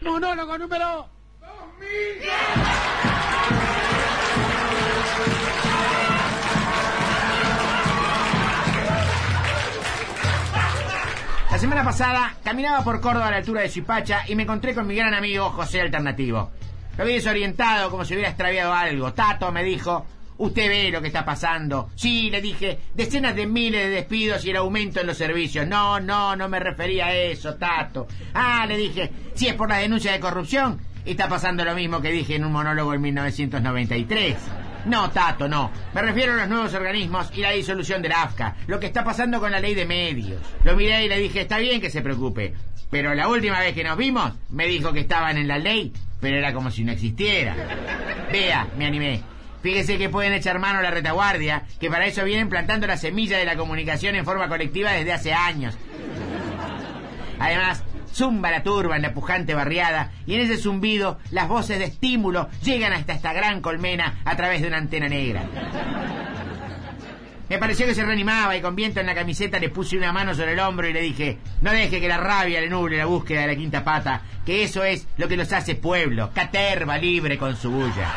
Monólogo número 2000. La semana pasada caminaba por Córdoba a la altura de Suipacha y me encontré con mi gran amigo José Alternativo. Lo vi desorientado, como si hubiera extraviado algo. Tato, me dijo, ¿usted ve lo que está pasando? Sí, le dije, decenas de miles de despidos y el aumento en los servicios. No me refería a eso, Tato. Le dije, si es por la denuncia de corrupción, está pasando lo mismo que dije en un monólogo en 1993. No, Tato, no. Me refiero a los nuevos organismos y la disolución de la AFCA. Lo que está pasando con la ley de medios. Lo miré y le dije, está bien que se preocupe. Pero la última vez que nos vimos, me dijo que estaban en la ley, pero era como si no existiera. Vea, me animé. Fíjese que pueden echar mano a la retaguardia, que para eso vienen plantando la semilla de la comunicación en forma colectiva desde hace años. Además, zumba la turba en la pujante barriada y en ese zumbido las voces de estímulo llegan hasta esta gran colmena a través de una antena negra. Me pareció que se reanimaba y con viento en la camiseta le puse una mano sobre el hombro y le dije, no deje que la rabia le nuble la búsqueda de la quinta pata, que eso es lo que los hace pueblo, caterva libre con su bulla.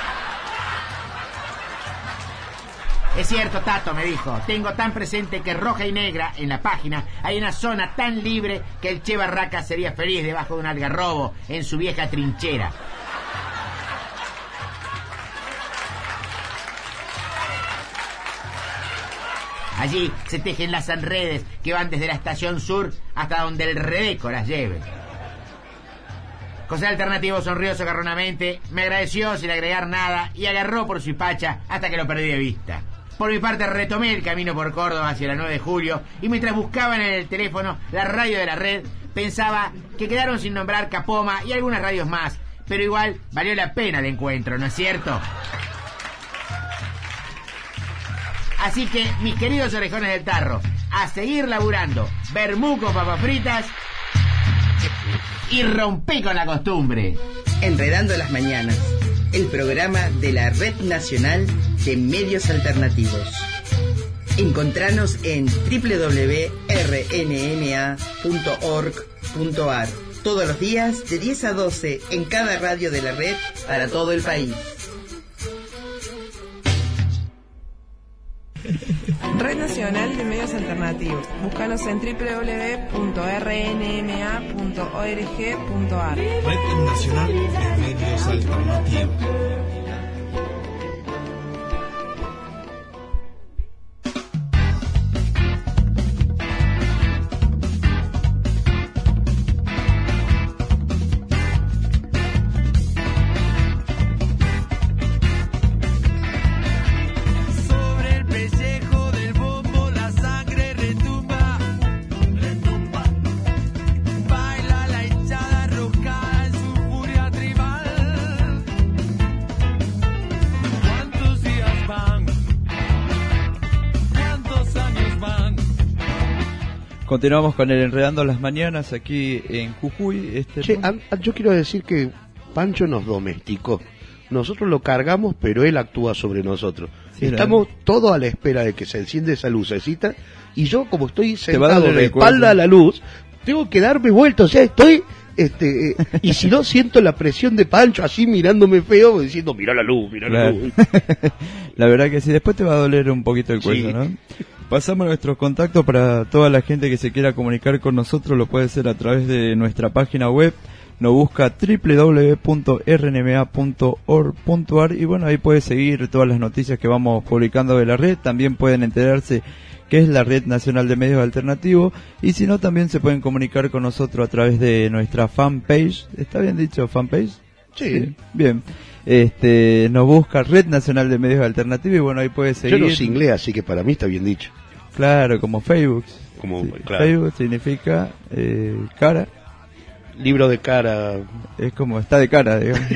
Es cierto, Tato, me dijo, tengo tan presente que roja y negra, en la página, hay una zona tan libre que el Che Barraca sería feliz debajo de un algarrobo en su vieja trinchera. Allí se tejen las redes que van desde la estación sur hasta donde el Redeco las lleve. José Alternativo sonrió socarronamente, me agradeció sin agregar nada y agarró por Suipacha hasta que lo perdí de vista. Por mi parte retomé el camino por Córdoba hacia la 9 de julio y mientras buscaban en el teléfono la radio de la red, pensaba que quedaron sin nombrar Capoma y algunas radios más, pero igual valió la pena el encuentro, ¿no es cierto? Así que, mis queridos orejones del tarro, a seguir laburando, vermú con papas fritas y rompí con la costumbre. Enredando las mañanas, el programa de la Red Nacional de Medios Alternativos. Encontranos en www.rnma.org.ar todos los días de 10 a 12 en cada radio de la red para todo el país. Red Nacional de Medios Alternativos. Búscanos en www.rnma.org.ar. Red Nacional de Medios Alternativos. Continuamos con el Enredando las Mañanas aquí en Jujuy. Yo quiero decir que Pancho nos domesticó. Nosotros lo cargamos, pero él actúa sobre nosotros. Sí, estamos todos a la espera de que se enciende esa lucecita. Y yo, como estoy sentado de espalda a la luz, tengo que darme vuelta. O sea, estoy... y si no, siento la presión de Pancho así mirándome feo, diciendo, mira la luz, mira la luz. La verdad que sí, después te va a doler un poquito el cuello, sí, ¿no? Pasamos nuestros contactos para toda la gente que se quiera comunicar con nosotros, lo puede hacer a través de nuestra página web, nos busca www.rnma.org.ar y bueno, ahí puede seguir todas las noticias que vamos publicando de la red, también pueden enterarse que es la Red Nacional de Medios Alternativos, y si no, también se pueden comunicar con nosotros a través de nuestra fanpage. ¿Está bien dicho, fanpage? Sí. Bien. Nos busca Red Nacional de Medios Alternativos y bueno, ahí puede seguir. Yo no sé inglés, así que para mí está bien dicho. Claro, como Facebook. Sí, claro. Facebook significa cara. Libro de cara. Es como está de cara, digamos.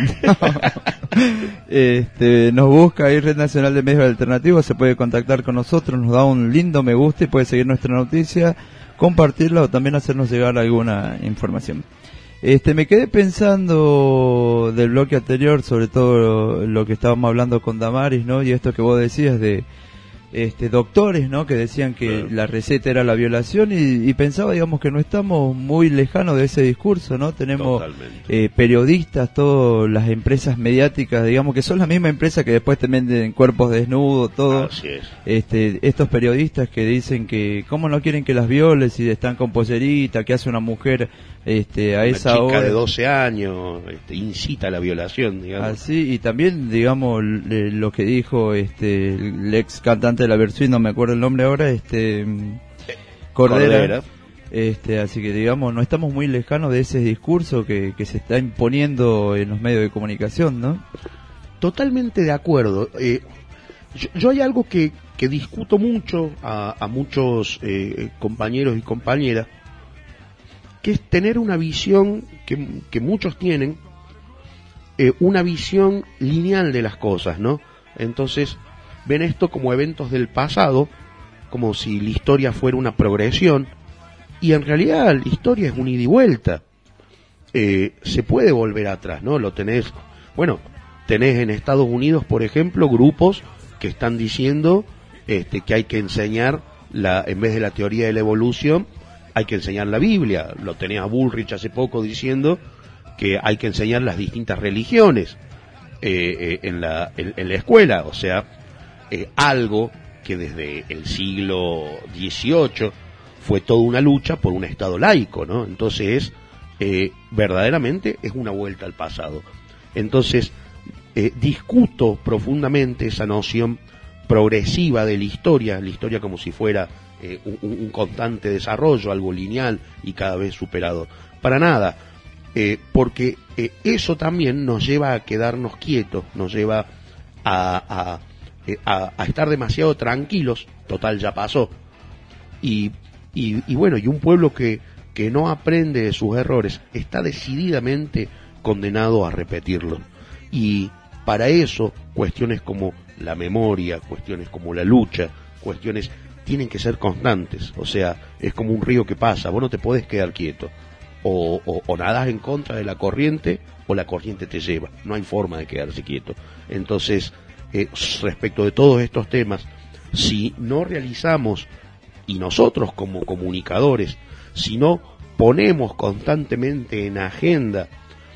Nos busca ahí Red Nacional de Medios Alternativos, se puede contactar con nosotros, nos da un lindo me gusta y puede seguir nuestra noticia, compartirla o también hacernos llegar alguna información. Me quedé pensando del bloque anterior, sobre todo lo que estábamos hablando con Damaris, ¿no? Y esto que vos decías de doctores, ¿no? Que decían que la receta era la violación y pensaba, digamos, que no estamos muy lejanos de ese discurso, ¿no? Tenemos periodistas, todas las empresas mediáticas, digamos, que son la misma empresa que después te venden cuerpos desnudos, todo. Así es. Estos periodistas que dicen que cómo no quieren que las violes si están con pollerita, que hace una mujer a esa hora. Una chica de 12 años incita a la violación, digamos. Así, y también, digamos, lo que dijo el ex cantante de la Versuit, no me acuerdo el nombre ahora, Cordera. Así que, digamos, no estamos muy lejanos de ese discurso que se está imponiendo en los medios de comunicación, ¿no? Totalmente de acuerdo. Yo hay algo que discuto mucho a muchos compañeros y compañeras, que es tener una visión que muchos tienen, una visión lineal de las cosas, ¿no? Entonces ven esto como eventos del pasado, como si la historia fuera una progresión, y en realidad la historia es un ida y vuelta. Se puede volver atrás, ¿no? Tenés en Estados Unidos, por ejemplo, grupos que están diciendo que hay que enseñar en vez de la teoría de la evolución, hay que enseñar la Biblia. Lo tenés a Bullrich hace poco diciendo que hay que enseñar las distintas religiones en la escuela, o sea, algo que desde el siglo XVIII fue toda una lucha por un Estado laico, ¿no? Entonces, verdaderamente es una vuelta al pasado. Entonces, discuto profundamente esa noción progresiva de la historia como si fuera un constante desarrollo, algo lineal y cada vez superador. Para nada, porque eso también nos lleva a quedarnos quietos, nos lleva a estar demasiado tranquilos. Total, ya pasó. Y un pueblo que no aprende de sus errores está decididamente condenado a repetirlos. Y para eso, cuestiones como la memoria, cuestiones como la lucha, tienen que ser constantes. O sea, es como un río que pasa, vos no te podés quedar quieto. O nadás en contra de la corriente, o la corriente te lleva. No hay forma de quedarse quieto. Entonces, respecto de todos estos temas, si no realizamos, y nosotros como comunicadores, si no ponemos constantemente en agenda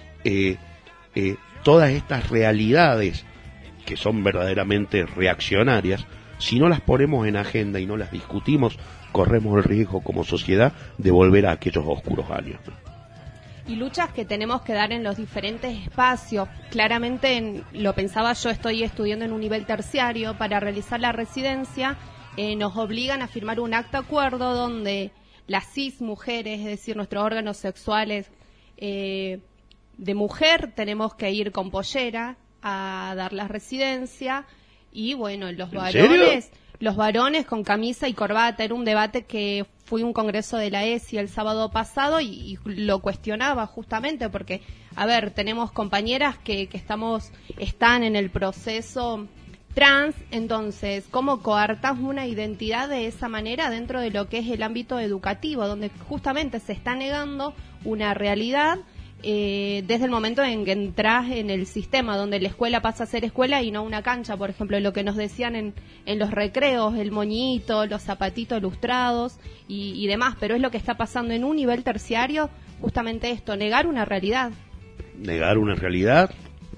todas estas realidades que son verdaderamente reaccionarias, si no las ponemos en agenda y no las discutimos, corremos el riesgo como sociedad de volver a aquellos oscuros años. Y luchas que tenemos que dar en los diferentes espacios. Claramente, lo pensaba yo, estoy estudiando en un nivel terciario. Para realizar la residencia nos obligan a firmar un acta acuerdo donde las cis mujeres, es decir, nuestros órganos sexuales de mujer, tenemos que ir con pollera a dar la residencia, y bueno, los varones con camisa y corbata. Era un debate que fui a un congreso de la ESI el sábado pasado y lo cuestionaba justamente porque, a ver, tenemos compañeras que están en el proceso trans, entonces, ¿cómo coartas una identidad de esa manera dentro de lo que es el ámbito educativo, donde justamente se está negando una realidad desde el momento en que entras en el sistema, donde la escuela pasa a ser escuela y no una cancha? Por ejemplo, lo que nos decían en los recreos, el moñito, los zapatitos lustrados y demás, pero es lo que está pasando en un nivel terciario, justamente esto, negar una realidad. Negar una realidad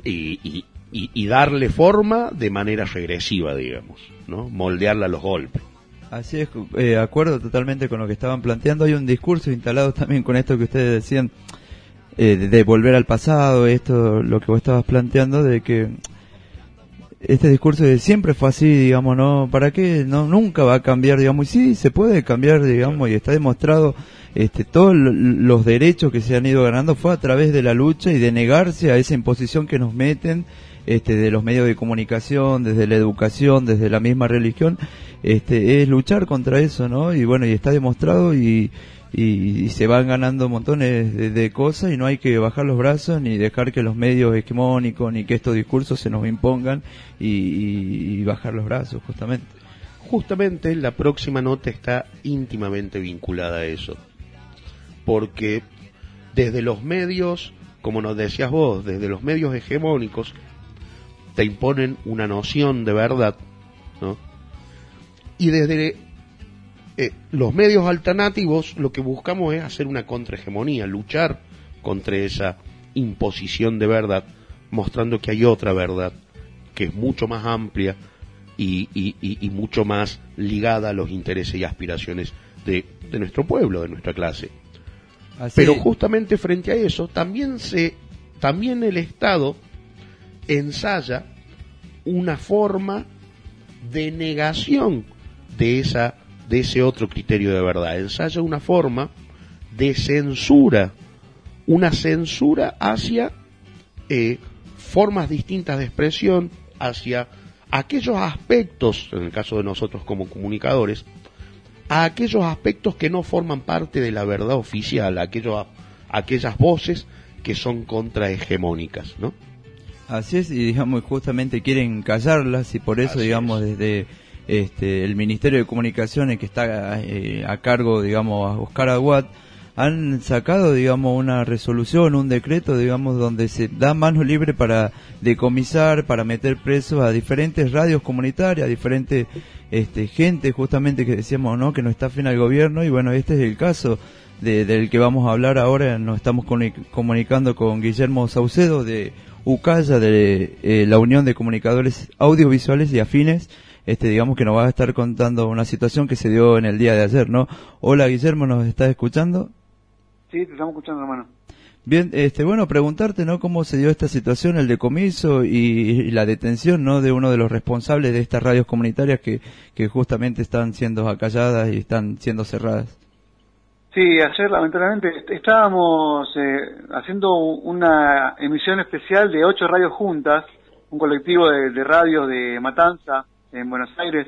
y darle forma de manera regresiva, digamos, ¿no? Moldearla a los golpes. Así es, acuerdo totalmente con lo que estaban planteando. Hay un discurso instalado también con esto que ustedes decían, de volver al pasado, esto, lo que vos estabas planteando, de que este discurso de siempre fue así, digamos, ¿no? ¿Para qué? No, nunca va a cambiar, digamos, y sí, se puede cambiar, digamos, y está demostrado, todos los derechos que se han ido ganando fue a través de la lucha y de negarse a esa imposición que nos meten, de los medios de comunicación, desde la educación, desde la misma religión, es luchar contra eso, ¿no? Y bueno, y está demostrado y se van ganando montones de cosas y no hay que bajar los brazos ni dejar que los medios hegemónicos ni que estos discursos se nos impongan y bajar los brazos, justamente. Justamente la próxima nota está íntimamente vinculada a eso, porque desde los medios, como nos decías vos, desde los medios hegemónicos te imponen una noción de verdad, ¿no? Y desde los medios alternativos lo que buscamos es hacer una contrahegemonía, luchar contra esa imposición de verdad, mostrando que hay otra verdad, que es mucho más amplia y mucho más ligada a los intereses y aspiraciones de nuestro pueblo, de nuestra clase. Así. Pero justamente frente a eso, también el Estado ensaya una forma de negación de ese otro criterio de verdad, ensaya una forma de censura, una censura hacia formas distintas de expresión, hacia aquellos aspectos, en el caso de nosotros como comunicadores, a aquellos aspectos que no forman parte de la verdad oficial, aquellas voces que son contrahegemónicas, ¿no? Así es, y digamos, justamente quieren callarlas, y por eso, digamos, desde el Ministerio de Comunicaciones, que está a cargo, digamos, a Oscar Aguad, han sacado, digamos, una resolución, un decreto, digamos, donde se da mano libre para decomisar, para meter presos a diferentes radios comunitarias, a diferentes gente, justamente, que decíamos, ¿no?, que no está afín al gobierno. Y bueno, este es el caso del que vamos a hablar ahora. Nos estamos comunicando con Guillermo Saucedo de UCAYA, de la Unión de Comunicadores Audiovisuales y Afines, digamos, que nos va a estar contando una situación que se dio en el día de ayer, ¿no? Hola, Guillermo, ¿nos estás escuchando? Sí, te estamos escuchando, hermano. Bien, bueno, preguntarte, ¿no?, cómo se dio esta situación, el decomiso y la detención, ¿no?, de uno de los responsables de estas radios comunitarias que justamente están siendo acalladas y están siendo cerradas. Sí, ayer lamentablemente estábamos haciendo una emisión especial de 8 radios juntas, un colectivo de radios de Matanza, en Buenos Aires,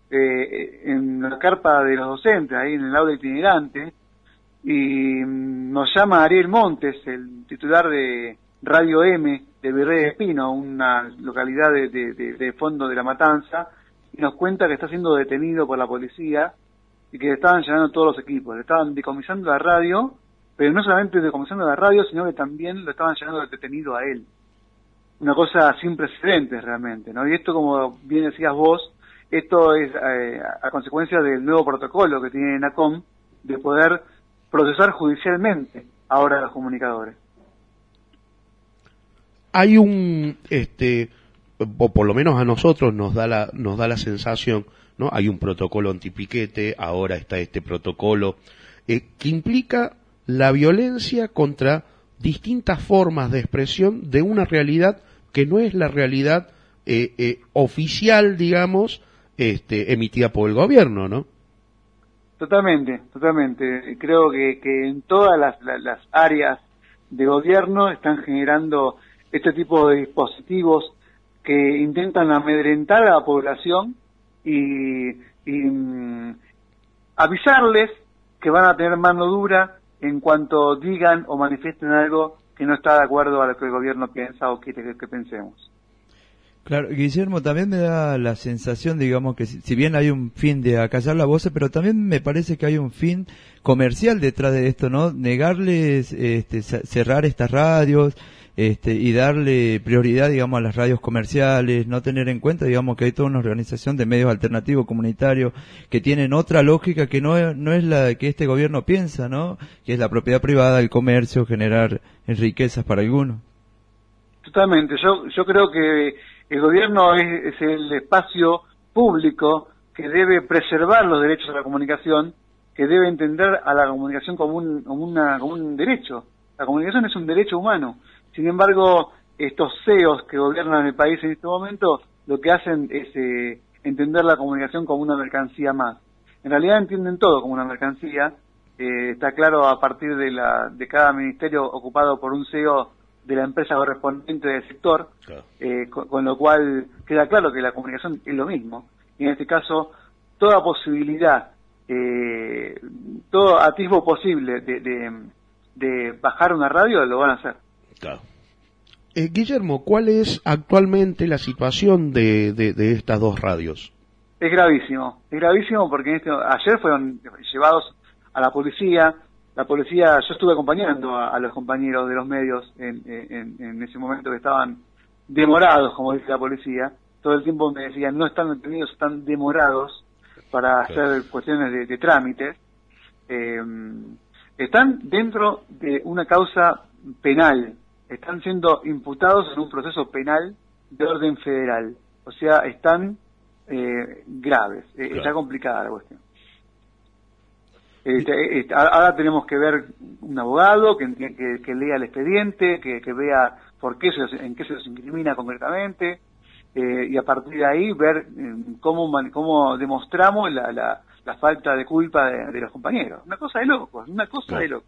en la carpa de los docentes, ahí en el aula itinerante, y nos llama Ariel Montes, el titular de Radio M de Virrey Espino, una localidad de fondo de La Matanza, y nos cuenta que está siendo detenido por la policía y que le estaban llenando todos los equipos, le estaban decomisando la radio, pero no solamente decomisando la radio, sino que también lo estaban llenando de detenido a él. Una cosa sin precedentes realmente, ¿no? Y esto, como bien decías vos, esto es a consecuencia del nuevo protocolo que tiene NACOM de poder procesar judicialmente ahora a los comunicadores. Hay o por lo menos a nosotros nos da la sensación, ¿no? Hay un protocolo antipiquete, ahora está este protocolo que implica la violencia contra distintas formas de expresión de una realidad que no es la realidad oficial, digamos, emitida por el gobierno, ¿no? Totalmente. Creo que en todas las áreas de gobierno están generando este tipo de dispositivos que intentan amedrentar a la población y avisarles que van a tener mano dura en cuanto digan o manifiesten algo que no está de acuerdo a lo que el gobierno piensa o quiere que pensemos. Claro, Guillermo, también me da la sensación, digamos, que si bien hay un fin de acallar la voz, pero también me parece que hay un fin comercial detrás de esto, ¿no? Negarles, cerrar estas radios, y darle prioridad, digamos, a las radios comerciales, no tener en cuenta, digamos, que hay toda una organización de medios alternativos comunitarios que tienen otra lógica que no es la que este gobierno piensa, ¿no? Que es la propiedad privada, el comercio, generar riquezas para algunos. Totalmente. Yo creo que el gobierno es el espacio público que debe preservar los derechos a la comunicación, que debe entender a la comunicación como un derecho. La comunicación es un derecho humano. Sin embargo, estos CEOs que gobiernan el país en este momento lo que hacen es entender la comunicación como una mercancía más. En realidad entienden todo como una mercancía. Está claro a partir de cada ministerio ocupado por un CEO de la empresa correspondiente del sector, claro. Con lo cual queda claro que la comunicación es lo mismo. Y en este caso, toda posibilidad, todo atisbo posible de bajar una radio lo van a hacer. Claro. Guillermo, ¿cuál es actualmente la situación de estas dos radios? Es gravísimo porque ayer fueron llevados a la policía. La policía, yo estuve acompañando a los compañeros de los medios en ese momento que estaban demorados, como dice la policía. Todo el tiempo me decían, no están detenidos, están demorados, para hacer cuestiones de trámites, están dentro de una causa penal, están siendo imputados en un proceso penal de orden federal, o sea, están graves, está complicada la cuestión. Ahora tenemos que ver un abogado que lea el expediente, que vea en qué se los incrimina concretamente, y a partir de ahí ver cómo demostramos la falta de culpa de los compañeros. Una cosa de locos, de locos.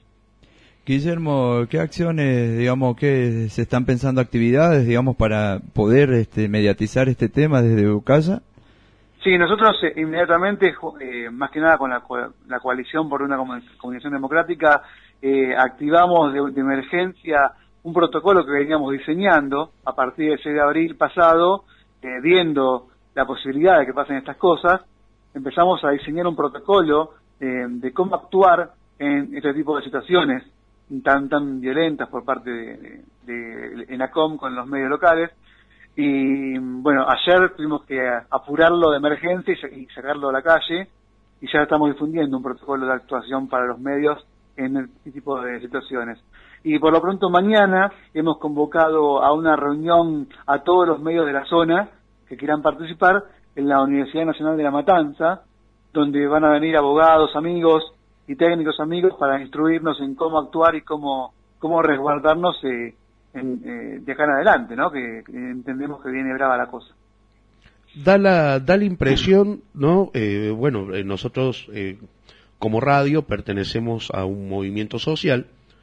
Guillermo, ¿qué acciones, digamos, que se están pensando actividades, digamos, para poder mediatizar este tema desde Ucaya? Sí, nosotros inmediatamente, más que nada con la coalición por una comunicación democrática, activamos de emergencia un protocolo que veníamos diseñando a partir del 6 de abril pasado, viendo la posibilidad de que pasen estas cosas. Empezamos a diseñar un protocolo de cómo actuar en este tipo de situaciones tan violentas por parte de ENACOM con los medios locales. Y bueno, ayer tuvimos que apurarlo de emergencia y sacarlo a la calle, y ya estamos difundiendo un protocolo de actuación para los medios en este tipo de situaciones. Y por lo pronto mañana hemos convocado a una reunión a todos los medios de la zona que quieran participar en la Universidad Nacional de La Matanza, donde van a venir abogados, amigos y técnicos amigos para instruirnos en cómo actuar y cómo resguardarnos de acá en adelante, ¿no? Que entendemos que viene brava la cosa. Da la impresión, ¿no? Nosotros como radio pertenecemos a un movimiento social,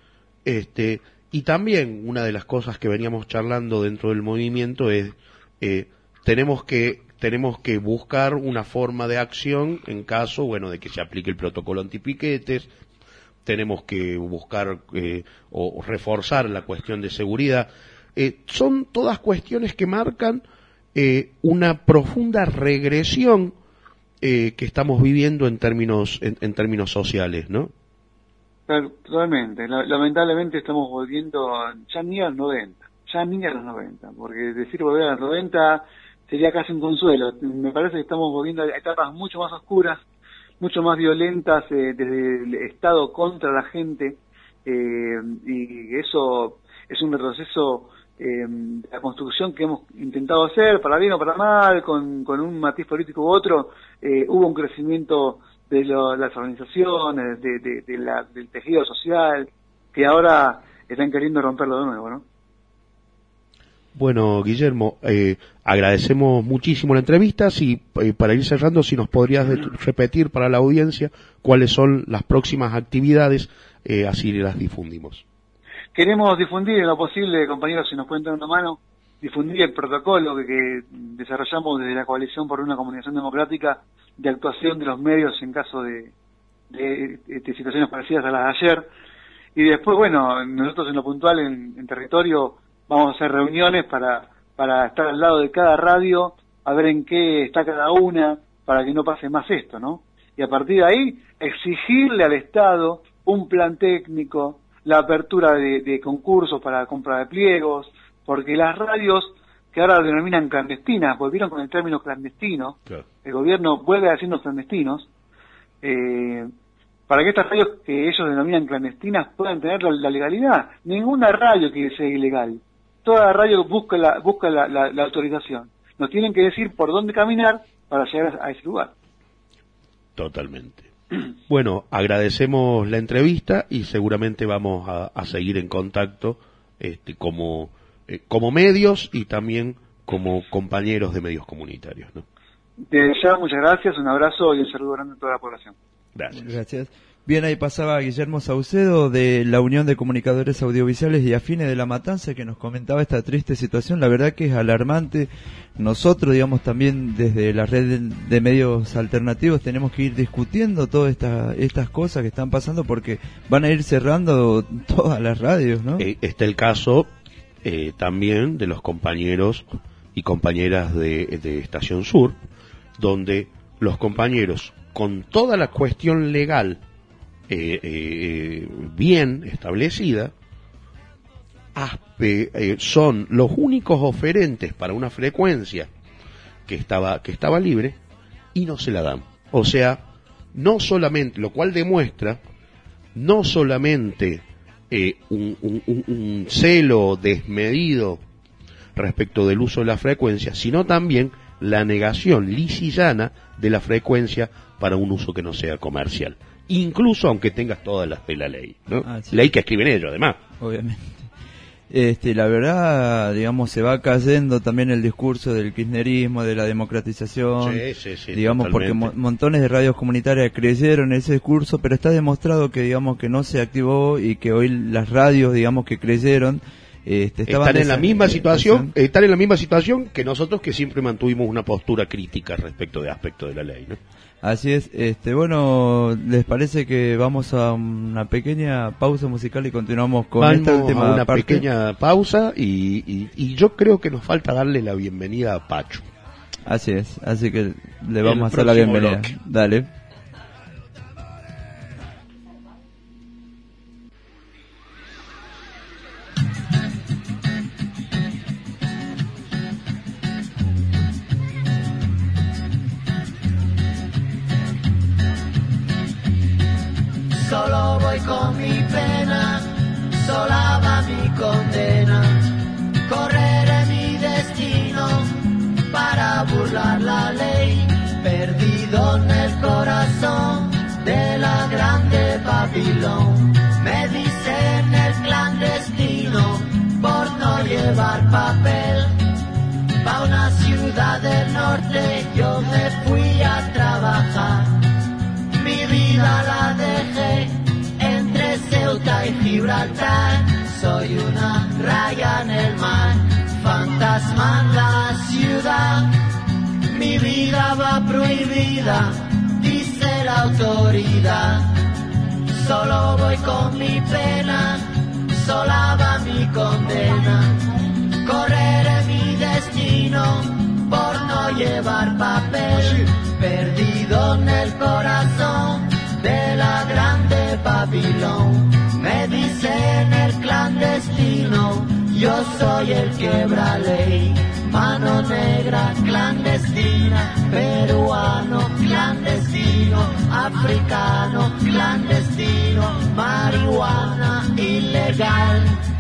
y también una de las cosas que veníamos charlando dentro del movimiento es tenemos que buscar una forma de acción en caso, de que se aplique el protocolo antipiquetes. Tenemos que buscar o reforzar la cuestión de seguridad. Son todas cuestiones que marcan una profunda regresión que estamos viviendo en términos sociales, ¿no? Claro, totalmente. Lamentablemente estamos volviendo ya ni a los 90, porque decir volver a los 90 sería casi un consuelo. Me parece que estamos volviendo a etapas mucho más oscuras, mucho más violentas desde el Estado contra la gente, y eso es un retroceso de la construcción que hemos intentado hacer, para bien o para mal, con un matiz político u otro. Hubo un crecimiento de las organizaciones, del tejido social, que ahora están queriendo romperlo de nuevo, ¿no? Bueno, Guillermo, agradecemos muchísimo la entrevista. Si para ir cerrando, si nos podrías repetir para la audiencia cuáles son las próximas actividades, así las difundimos. Queremos difundir en lo posible, compañeros, si nos pueden dar una mano, difundir el protocolo que desarrollamos desde la Coalición por una Comunicación Democrática de actuación de los medios en caso de situaciones parecidas a las de ayer. Y después, nosotros en lo puntual, en territorio, vamos a hacer reuniones para estar al lado de cada radio, a ver en qué está cada una, para que no pase más esto, ¿no? Y a partir de ahí, exigirle al Estado un plan técnico, la apertura de concursos para la compra de pliegos, porque las radios, que ahora denominan clandestinas, volvieron con el término clandestino, claro. El gobierno vuelve a decirnos clandestinos, para que estas radios que ellos denominan clandestinas puedan tener la legalidad. Ninguna radio quiere ser ilegal. Toda radio busca la autorización. Nos tienen que decir por dónde caminar para llegar a ese lugar. Totalmente. Bueno, agradecemos la entrevista y seguramente vamos a seguir en contacto como medios y también como compañeros de medios comunitarios, ¿no? Desde ya, muchas gracias, un abrazo y un saludo grande a toda la población. Gracias. Bien, ahí pasaba Guillermo Saucedo de la Unión de Comunicadores Audiovisuales y Afines de La Matanza, que nos comentaba esta triste situación. La verdad que es alarmante. Nosotros, digamos, también desde la red de medios alternativos tenemos que ir discutiendo todas estas cosas que están pasando, porque van a ir cerrando todas las radios, ¿no? Está el caso también de los compañeros y compañeras de Estación Sur, donde los compañeros, con toda la cuestión legal bien establecida, son los únicos oferentes para una frecuencia que estaba libre, y no se la dan. O sea, no solamente, lo cual demuestra no solamente un celo desmedido respecto del uso de la frecuencia, sino también la negación lisa y llana de la frecuencia para un uso que no sea comercial, incluso aunque tengas todas las de la ley, ¿no? Ley que escriben ellos, además. Obviamente. La verdad, digamos, se va cayendo también el discurso del kirchnerismo, de la democratización, digamos, totalmente. porque montones de radios comunitarias creyeron en ese discurso, pero está demostrado que, digamos, que no se activó y que hoy las radios, digamos, que creyeron, están en la misma situación, están en la misma situación que nosotros, que siempre mantuvimos una postura crítica respecto de aspectos de la ley, ¿no? Así es. Bueno, ¿les parece que vamos a una pequeña pausa musical y continuamos con esta última una parte? Pequeña pausa y yo creo que nos falta darle la bienvenida a Pacho. Así es, así que le vamos a hacer la bienvenida. Bloque. Dale. Solo voy con mi pena, sola va mi condena. Correré mi destino para burlar la ley, perdido en el corazón de la grande Babilón. Me dicen el clandestino por no llevar papel. Pa' una ciudad del norte yo me fui a trabajar. Mi vida la dejé entre Ceuta y Gibraltar. Soy una raya en el mar, fantasma en la ciudad. Mi vida va prohibida, dice la autoridad. Solo voy con mi pena, sola va mi condena. Correré mi destino por no llevar papel, perdido en el corazón de la grande Babilón. Me dicen el clandestino, yo soy el quebra ley. Mano negra clandestina, peruano clandestino, africano clandestino, marihuana ilegal.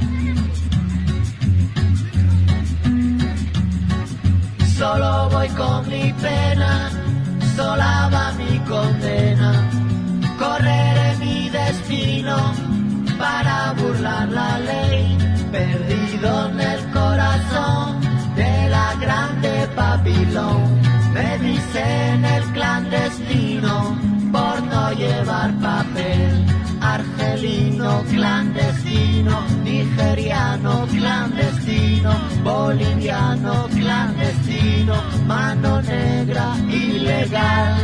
Solo voy con mi pena, sola va mi condena. Correré mi destino para burlar la ley, perdido en el corazón de la grande Babilón. Me dicen el clandestino por no llevar papel. Argelino clandestino, nigeriano clandestino, boliviano clandestino, mano negra ilegal.